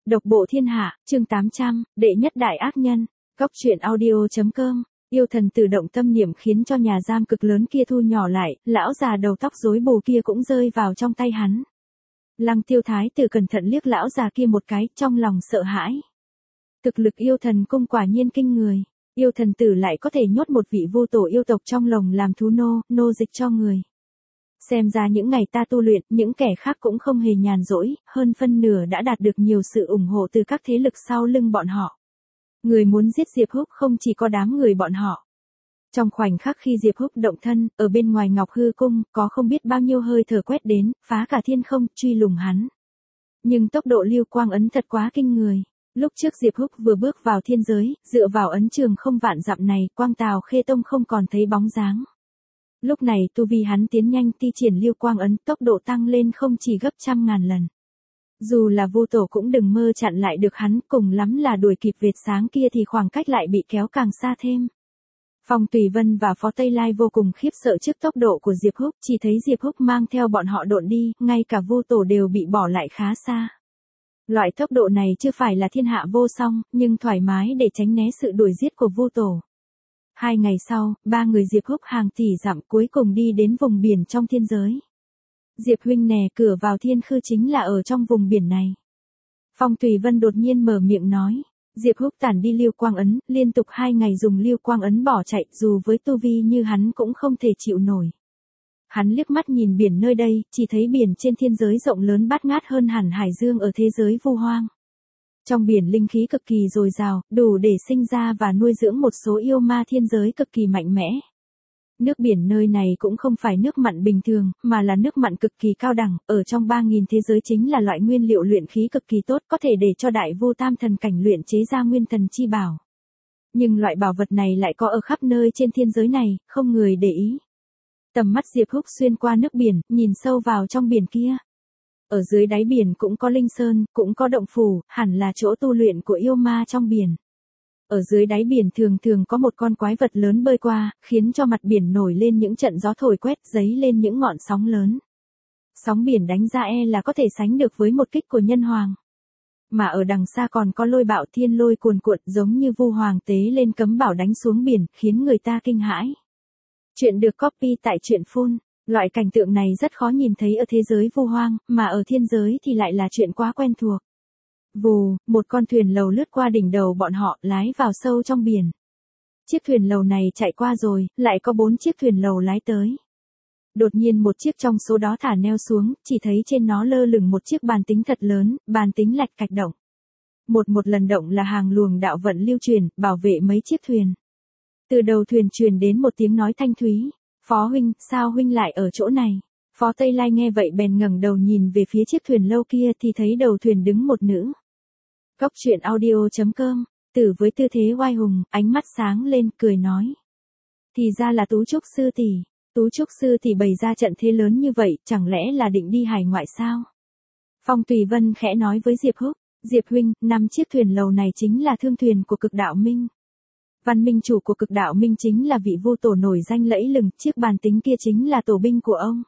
Độc bộ thiên hạ, chương 800, đệ nhất đại ác nhân. Góc truyện audio.com. Yêu thần tự động tâm niệm khiến cho nhà giam cực lớn kia thu nhỏ lại, lão già đầu tóc rối bù kia cũng rơi vào trong tay hắn. Lăng Tiêu Thái tử cẩn thận liếc lão già kia một cái, trong lòng sợ hãi. Thực lực yêu thần cung quả nhiên kinh người. Yêu thần tử lại có thể nhốt một vị vô tổ yêu tộc trong lồng làm thú nô dịch cho người. Xem ra những ngày ta tu luyện, những kẻ khác cũng không hề nhàn rỗi, hơn phân nửa đã đạt được nhiều sự ủng hộ từ các thế lực sau lưng bọn họ. Người muốn giết Diệp Húc không chỉ có đám người bọn họ. Trong khoảnh khắc khi Diệp Húc động thân, ở bên ngoài Ngọc Hư Cung, có không biết bao nhiêu hơi thở quét đến, phá cả thiên không, truy lùng hắn. Nhưng tốc độ lưu quang ấn thật quá kinh người. Lúc trước Diệp Húc vừa bước vào thiên giới, dựa vào ấn trường không vạn dặm này, Quang Tào Khê Tông không còn thấy bóng dáng. Lúc này tu vi hắn tiến nhanh thi triển lưu quang ấn, tốc độ tăng lên không chỉ gấp trăm ngàn lần. Dù là vô tổ cũng đừng mơ chặn lại được hắn, cùng lắm là đuổi kịp vệt sáng kia thì khoảng cách lại bị kéo càng xa thêm. Phong Tùy Vân và Phó Tây Lai vô cùng khiếp sợ trước tốc độ của Diệp Húc, chỉ thấy Diệp Húc mang theo bọn họ độn đi, ngay cả vô tổ đều bị bỏ lại khá xa. Loại tốc độ này chưa phải là thiên hạ vô song, nhưng thoải mái để tránh né sự đuổi giết của vô tổ. 2 ngày sau, 3 người Diệp Húc hàng tỷ dặm cuối cùng đi đến vùng biển trong thiên giới. Diệp huynh nè, cửa vào thiên khư chính là ở trong vùng biển này. Phong Tùy Vân đột nhiên mở miệng nói. Diệp Húc tản đi lưu quang ấn, liên tục 2 ngày dùng lưu quang ấn bỏ chạy, dù với tu vi như hắn cũng không thể chịu nổi. Hắn liếc mắt nhìn biển nơi đây, chỉ thấy biển trên thiên giới rộng lớn bát ngát hơn hẳn hải dương ở thế giới vu hoang. Trong biển linh khí cực kỳ dồi dào, đủ để sinh ra và nuôi dưỡng một số yêu ma thiên giới cực kỳ mạnh mẽ. Nước biển nơi này cũng không phải nước mặn bình thường, mà là nước mặn cực kỳ cao đẳng, ở trong 3.000 thế giới chính là loại nguyên liệu luyện khí cực kỳ tốt, có thể để cho đại vô tam thần cảnh luyện chế ra nguyên thần chi bảo. Nhưng loại bảo vật này lại có ở khắp nơi trên thiên giới này, không người để ý. Tầm mắt Diệp Húc xuyên qua nước biển, nhìn sâu vào trong biển kia. Ở dưới đáy biển cũng có linh sơn, cũng có động phủ, hẳn là chỗ tu luyện của yêu ma trong biển. Ở dưới đáy biển thường có một con quái vật lớn bơi qua, khiến cho mặt biển nổi lên những trận gió thổi quét, dấy lên những ngọn sóng lớn. Sóng biển đánh ra là có thể sánh được với một kích của nhân hoàng. Mà ở đằng xa còn có lôi bạo thiên lôi cuồn cuộn giống như vu hoàng tế lên cấm bảo đánh xuống biển, khiến người ta kinh hãi. Chuyện được copy tại truyện Phun. Loại cảnh tượng này rất khó nhìn thấy ở thế giới vu hoang, mà ở thiên giới thì lại là chuyện quá quen thuộc. Vù, một con thuyền lầu lướt qua đỉnh đầu bọn họ, lái vào sâu trong biển. Chiếc thuyền lầu này chạy qua rồi, lại có 4 chiếc thuyền lầu lái tới. Đột nhiên một chiếc trong số đó thả neo xuống, chỉ thấy trên nó lơ lửng một chiếc bàn tính thật lớn, bàn tính lạch cạch động. Một lần động là hàng luồng đạo vận lưu truyền, bảo vệ mấy chiếc thuyền. Từ đầu thuyền truyền đến một tiếng nói thanh thúy. Phó huynh, sao huynh lại ở chỗ này? Phó Tây Lai nghe vậy bèn ngẩng đầu nhìn về phía chiếc thuyền lâu kia thì thấy đầu thuyền đứng một nữ. Góc truyện audio.com, tử với tư thế oai hùng, ánh mắt sáng lên, cười nói. Thì ra là Tú Trúc sư tỷ. Tú Trúc sư tỷ bày ra trận thế lớn như vậy, chẳng lẽ là định đi hải ngoại sao? Phong Tùy Vân khẽ nói với Diệp Húc. Diệp huynh, 5 chiếc thuyền lầu này chính là thương thuyền của Cực Đạo Minh. Văn minh chủ của Cực Đạo Minh chính là vị vô tổ nổi danh lẫy lừng, chiếc bàn tính kia chính là tổ binh của ông.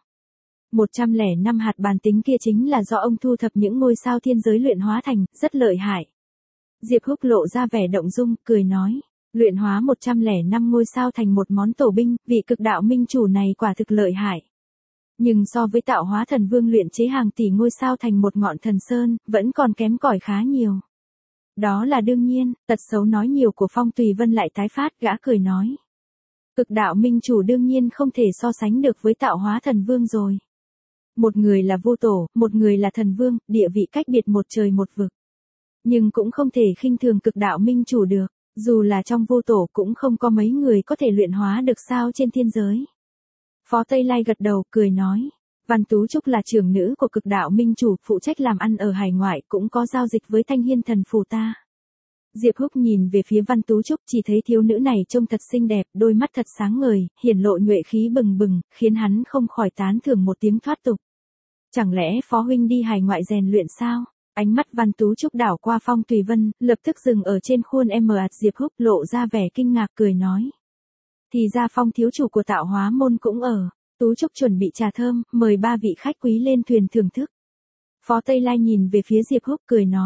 105 hạt bàn tính kia chính là do ông thu thập những ngôi sao thiên giới luyện hóa thành, rất lợi hại. Diệp Húc lộ ra vẻ động dung, cười nói, luyện hóa 105 ngôi sao thành một món tổ binh, vị Cực Đạo Minh chủ này quả thực lợi hại. Nhưng so với tạo hóa thần vương luyện chế hàng tỷ ngôi sao thành một ngọn thần sơn, vẫn còn kém cỏi khá nhiều. Đó là đương nhiên, tật xấu nói nhiều của Phong Tùy Vân lại tái phát, gã cười nói. Cực Đạo Minh chủ đương nhiên không thể so sánh được với tạo hóa thần vương rồi. Một người là vô tổ, một người là thần vương, địa vị cách biệt một trời một vực. Nhưng cũng không thể khinh thường Cực Đạo Minh chủ được, dù là trong vô tổ cũng không có mấy người có thể luyện hóa được sao trên thiên giới. Phó Tây Lai gật đầu, cười nói. Văn Tú Trúc là trưởng nữ của Cực Đạo Minh chủ, phụ trách làm ăn ở hải ngoại, cũng có giao dịch với Thanh Hiên thần phù ta. Diệp Húc nhìn về phía Văn Tú Trúc, chỉ thấy thiếu nữ này trông thật xinh đẹp, đôi mắt thật sáng ngời, hiển lộ nhuệ khí bừng bừng, khiến hắn không khỏi tán thưởng một tiếng thoát tục. Chẳng lẽ Phó huynh đi hải ngoại rèn luyện sao? Ánh mắt Văn Tú Trúc đảo qua Phong Tùy Vân, lập tức dừng ở trên khuôn Diệp Húc lộ ra vẻ kinh ngạc, cười nói. Thì ra Phong thiếu chủ của Tạo Hóa môn cũng ở. Tú Trúc chuẩn bị trà thơm, mời 3 vị khách quý lên thuyền thưởng thức. Phó Tây Lai nhìn về phía Diệp Húc, cười nói.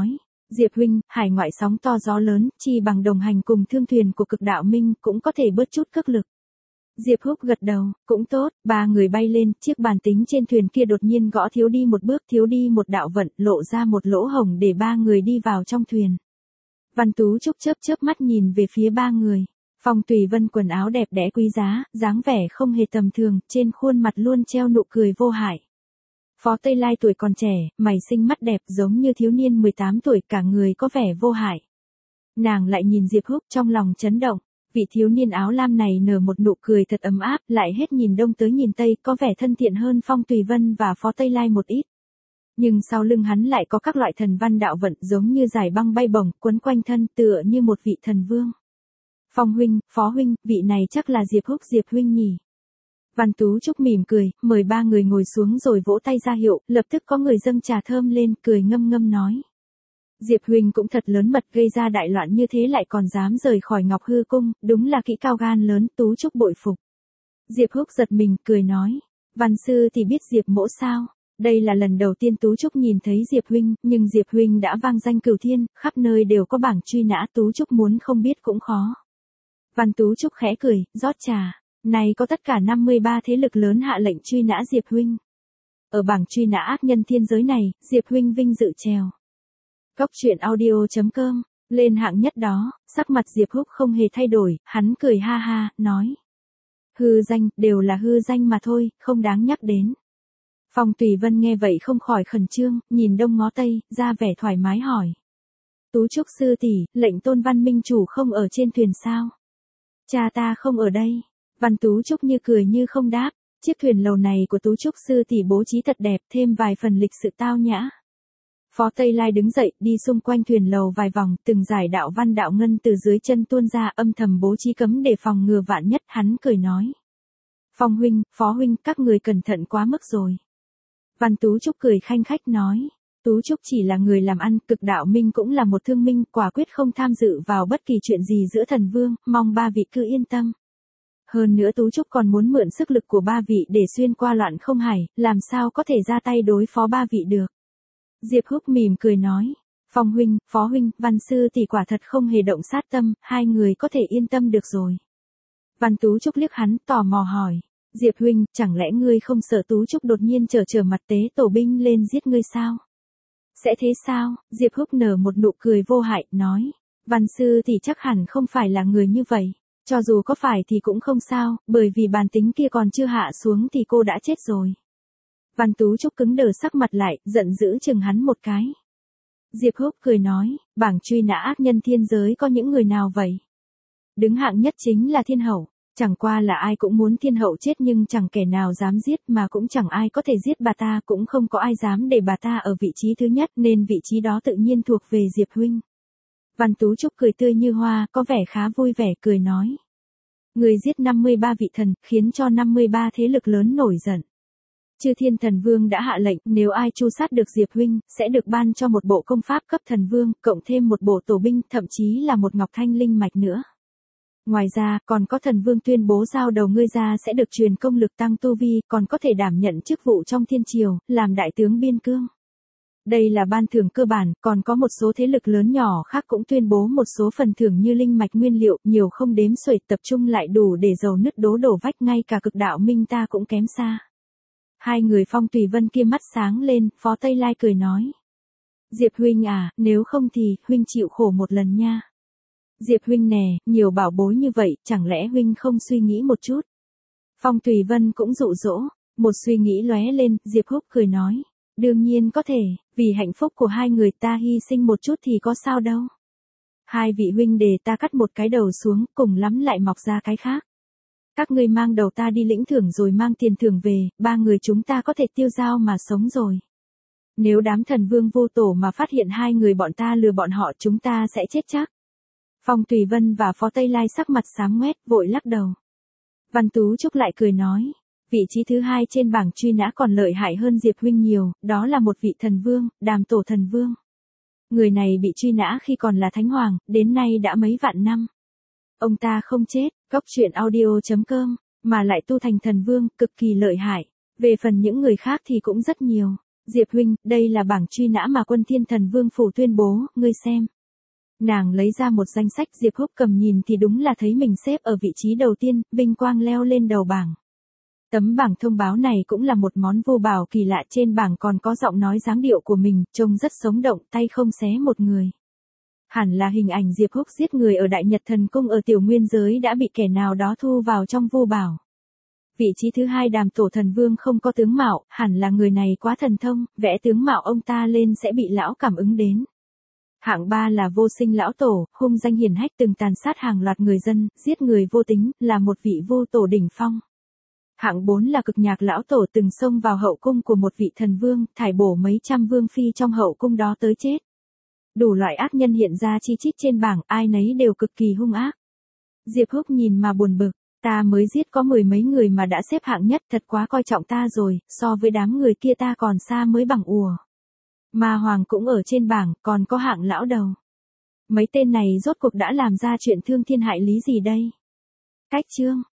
Diệp huynh, hải ngoại sóng to gió lớn, chi bằng đồng hành cùng thương thuyền của cực đạo minh cũng có thể bớt chút cước lực. Diệp Húc gật đầu, cũng tốt, ba người bay lên, chiếc bàn tính trên thuyền kia đột nhiên gõ thiếu đi một bước, thiếu đi một đạo vận, lộ ra một lỗ hổng để ba người đi vào trong thuyền. Văn Tú Trúc chớp chớp mắt nhìn về phía ba người. Phong Tùy Vân quần áo đẹp đẽ quý giá, dáng vẻ không hề tầm thường, trên khuôn mặt luôn treo nụ cười vô hại. Phó Tây Lai tuổi còn trẻ, mày xinh mắt đẹp giống như thiếu niên 18 tuổi, cả người có vẻ vô hại. Nàng lại nhìn Diệp Húc trong lòng chấn động, vị thiếu niên áo lam này nở một nụ cười thật ấm áp, lại hết nhìn đông tới nhìn tây, có vẻ thân thiện hơn Phong Tùy Vân và Phó Tây Lai một ít. Nhưng sau lưng hắn lại có các loại thần văn đạo vận giống như dải băng bay bổng, quấn quanh thân tựa như một vị thần vương. Phong huynh, Phó huynh, vị này chắc là Diệp Húc Diệp huynh nhỉ. Văn Tú Trúc mỉm cười, mời ba người ngồi xuống rồi vỗ tay ra hiệu, lập tức có người dâng trà thơm lên, cười ngâm ngâm nói. Diệp huynh cũng thật lớn mật, gây ra đại loạn như thế lại còn dám rời khỏi Ngọc Hư Cung, đúng là kỹ cao gan lớn, Tú Trúc bội phục. Diệp Húc giật mình, cười nói. Văn sư thì biết Diệp mỗ sao? Đây là lần đầu tiên Tú Trúc nhìn thấy Diệp huynh, nhưng Diệp huynh đã vang danh cửu thiên, khắp nơi đều có bảng truy nã, Tú Trúc muốn không biết cũng khó. Văn Tú Trúc khẽ cười, rót trà. Này có tất cả 53 thế lực lớn hạ lệnh truy nã Diệp huynh. Ở bảng truy nã ác nhân thiên giới này, Diệp huynh vinh dự trèo. Góc truyện audio.com, lên hạng nhất đó, sắc mặt Diệp Húc không hề thay đổi, hắn cười ha ha, nói. Hư danh, đều là hư danh mà thôi, không đáng nhắc đến. Phong Tùy Vân nghe vậy không khỏi khẩn trương, nhìn đông ngó tây, ra vẻ thoải mái hỏi. Tú Trúc sư tỷ, lệnh Tôn Văn Minh chủ không ở trên thuyền sao? Cha ta không ở đây. Văn Tú Trúc như cười như không đáp, chiếc thuyền lầu này của Tú Trúc sư tỷ bố trí thật đẹp, thêm vài phần lịch sự tao nhã. Phó Tây Lai đứng dậy, đi xung quanh thuyền lầu vài vòng, từng giải đạo văn đạo ngân từ dưới chân tuôn ra, âm thầm bố trí cấm để phòng ngừa vạn nhất, hắn cười nói. Phong huynh, Phó huynh, các người cẩn thận quá mức rồi. Văn Tú Trúc cười khanh khách nói. Tú Trúc chỉ là người làm ăn, cực đạo minh cũng là một thương minh, quả quyết không tham dự vào bất kỳ chuyện gì giữa thần vương, mong ba vị cứ yên tâm. Hơn nữa Tú Trúc còn muốn mượn sức lực của ba vị để xuyên qua loạn không hải, làm sao có thể ra tay đối phó ba vị được. Diệp Húc mỉm cười nói, Phong huynh, Phó huynh, Văn sư tỷ quả thật không hề động sát tâm, hai người có thể yên tâm được rồi. Văn Tú Trúc liếc hắn, tò mò hỏi, Diệp huynh, chẳng lẽ ngươi không sợ Tú Trúc đột nhiên trở mặt tế tổ binh lên giết ngươi sao? Sẽ thế sao? Diệp Húc nở một nụ cười vô hại, nói, Văn sư tỷ chắc hẳn không phải là người như vậy. Cho dù có phải thì cũng không sao, bởi vì bản tính kia còn chưa hạ xuống thì cô đã chết rồi. Văn Tú Trúc cứng đờ sắc mặt lại, giận dữ chừng hắn một cái. Diệp Húc cười nói, bảng truy nã ác nhân thiên giới có những người nào vậy? Đứng hạng nhất chính là thiên hậu, chẳng qua là ai cũng muốn thiên hậu chết nhưng chẳng kẻ nào dám giết mà cũng chẳng ai có thể giết bà ta, cũng không có ai dám để bà ta ở vị trí thứ nhất nên vị trí đó tự nhiên thuộc về Diệp huynh. Văn Tú Trúc cười tươi như hoa, có vẻ khá vui vẻ, cười nói. Người giết 53 vị thần, khiến cho 53 thế lực lớn nổi giận. Chư Thiên Thần Vương đã hạ lệnh, nếu ai tru sát được Diệp huynh, sẽ được ban cho một bộ công pháp cấp thần vương, cộng thêm một bộ tổ binh, thậm chí là một ngọc thanh linh mạch nữa. Ngoài ra, còn có thần vương tuyên bố giao đầu ngươi ra sẽ được truyền công lực tăng tu vi, còn có thể đảm nhận chức vụ trong thiên triều, làm đại tướng biên cương. Đây là ban thưởng cơ bản, còn có một số thế lực lớn nhỏ khác cũng tuyên bố một số phần thưởng như linh mạch nguyên liệu, nhiều không đếm xuể, tập trung lại đủ để dầu nứt đổ vách, ngay cả cực đạo minh ta cũng kém xa. Hai người Phong Tùy Vân kia mắt sáng lên, Phó Tây Lai cười nói. Diệp huynh à, nếu không thì, huynh chịu khổ một lần nha. Diệp huynh nè, nhiều bảo bối như vậy, chẳng lẽ huynh không suy nghĩ một chút? Phong Tùy Vân cũng dụ dỗ, một suy nghĩ lóe lên, Diệp Húc cười nói. Đương nhiên có thể, vì hạnh phúc của hai người ta hy sinh một chút thì có sao đâu. Hai vị huynh để ta cắt một cái đầu xuống, cùng lắm lại mọc ra cái khác. Các ngươi mang đầu ta đi lĩnh thưởng rồi mang tiền thưởng về, ba người chúng ta có thể tiêu dao mà sống rồi. Nếu đám thần vương vô tổ mà phát hiện hai người bọn ta lừa bọn họ, chúng ta sẽ chết chắc. Phong Tùy Vân và Phó Tây Lai sắc mặt xám ngoét, vội lắc đầu. Văn Tú Trúc lại cười nói. Vị trí thứ hai trên bảng truy nã còn lợi hại hơn Diệp huynh nhiều, đó là một vị thần vương, Đàm Tổ thần vương. Người này bị truy nã khi còn là thánh hoàng, đến nay đã mấy vạn năm. Ông ta không chết, góc truyện audio.com, mà lại tu thành thần vương, cực kỳ lợi hại. Về phần những người khác thì cũng rất nhiều. Diệp huynh, đây là bảng truy nã mà Quân Thiên Thần Vương phủ tuyên bố, ngươi xem. Nàng lấy ra một danh sách, Diệp Húc cầm nhìn thì đúng là thấy mình xếp ở vị trí đầu tiên, vinh quang leo lên đầu bảng. Tấm bảng thông báo này cũng là một món vô bảo kỳ lạ, trên bảng còn có giọng nói dáng điệu của mình, trông rất sống động, tay không xé một người. Hẳn là hình ảnh Diệp Húc giết người ở Đại Nhật Thần Cung ở tiểu nguyên giới đã bị kẻ nào đó thu vào trong vô bảo. Vị trí thứ hai Đàm Tổ Thần Vương không có tướng mạo, hẳn là người này quá thần thông, vẽ tướng mạo ông ta lên sẽ bị lão cảm ứng đến. Hạng 3 là Vô Sinh Lão Tổ, hung danh hiển hách, từng tàn sát hàng loạt người dân, giết người vô tính, là một vị vô tổ đỉnh phong. Hạng 4 là Cực Nhạc Lão Tổ, từng xông vào hậu cung của một vị thần vương, thải bổ mấy trăm vương phi trong hậu cung đó tới chết. Đủ loại ác nhân hiện ra chi chít trên bảng, ai nấy đều cực kỳ hung ác. Diệp Húc nhìn mà buồn bực, ta mới giết có 10 mấy người mà đã xếp hạng nhất, thật quá coi trọng ta rồi, so với đám người kia ta còn xa mới bằng ùa. Ma Hoàng cũng ở trên bảng, còn có Hạng Lão Đầu. Mấy tên này rốt cuộc đã làm ra chuyện thương thiên hại lý gì đây? Cách chương